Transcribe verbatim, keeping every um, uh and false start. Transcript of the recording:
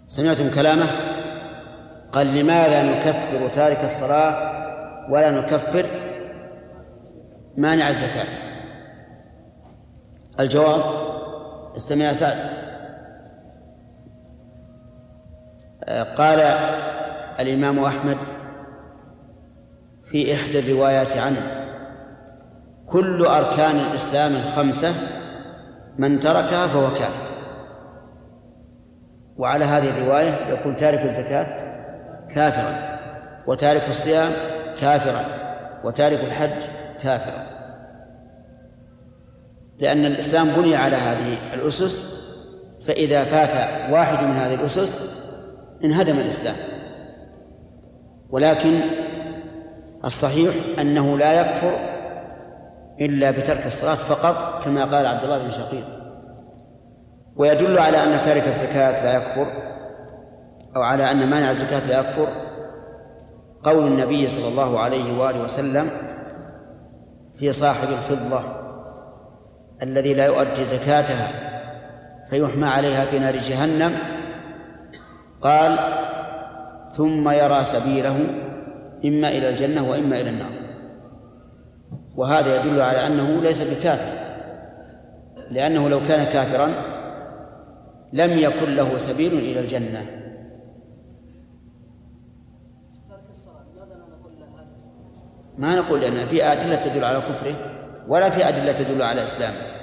سمعتم كلامه؟ قال لماذا نكفر تارك الصلاة ولا نكفر مانع الزكاة؟ الجواب، استمع يا سعد. قال الإمام أحمد في إحدى الروايات عنه: كل أركان الإسلام الخمسة من تركها فهو كافر. وعلى هذه الرواية يكون تارك الزكاة كافرا، وتارك الصيام كافرا، وتارك الحج كافرا، لأن الإسلام بني على هذه الأسس، فإذا فات واحد من هذه الأسس انهدم الإسلام. ولكن الصحيح أنه لا يكفر إلا بترك الصلاة فقط، كما قال عبد الله بن شقيق. ويدل على أن تارك الزكاة لا يكفر، أو على أن مانع الزكاة لا يكفر، قول النبي صلى الله عليه وآله وسلم في صاحب الفضة الذي لا يؤدي زكاتها فيحمى عليها في نار جهنم، قال: ثم يرى سبيله إما إلى الجنة وإما إلى النار. وهذا يدل على أنه ليس بكافر، لأنه لو كان كافرا لم يكن له سبيل إلى الجنة. ما نقول لأن في أدلة تدل على كفره ولا في أدلة تدل على إسلامه.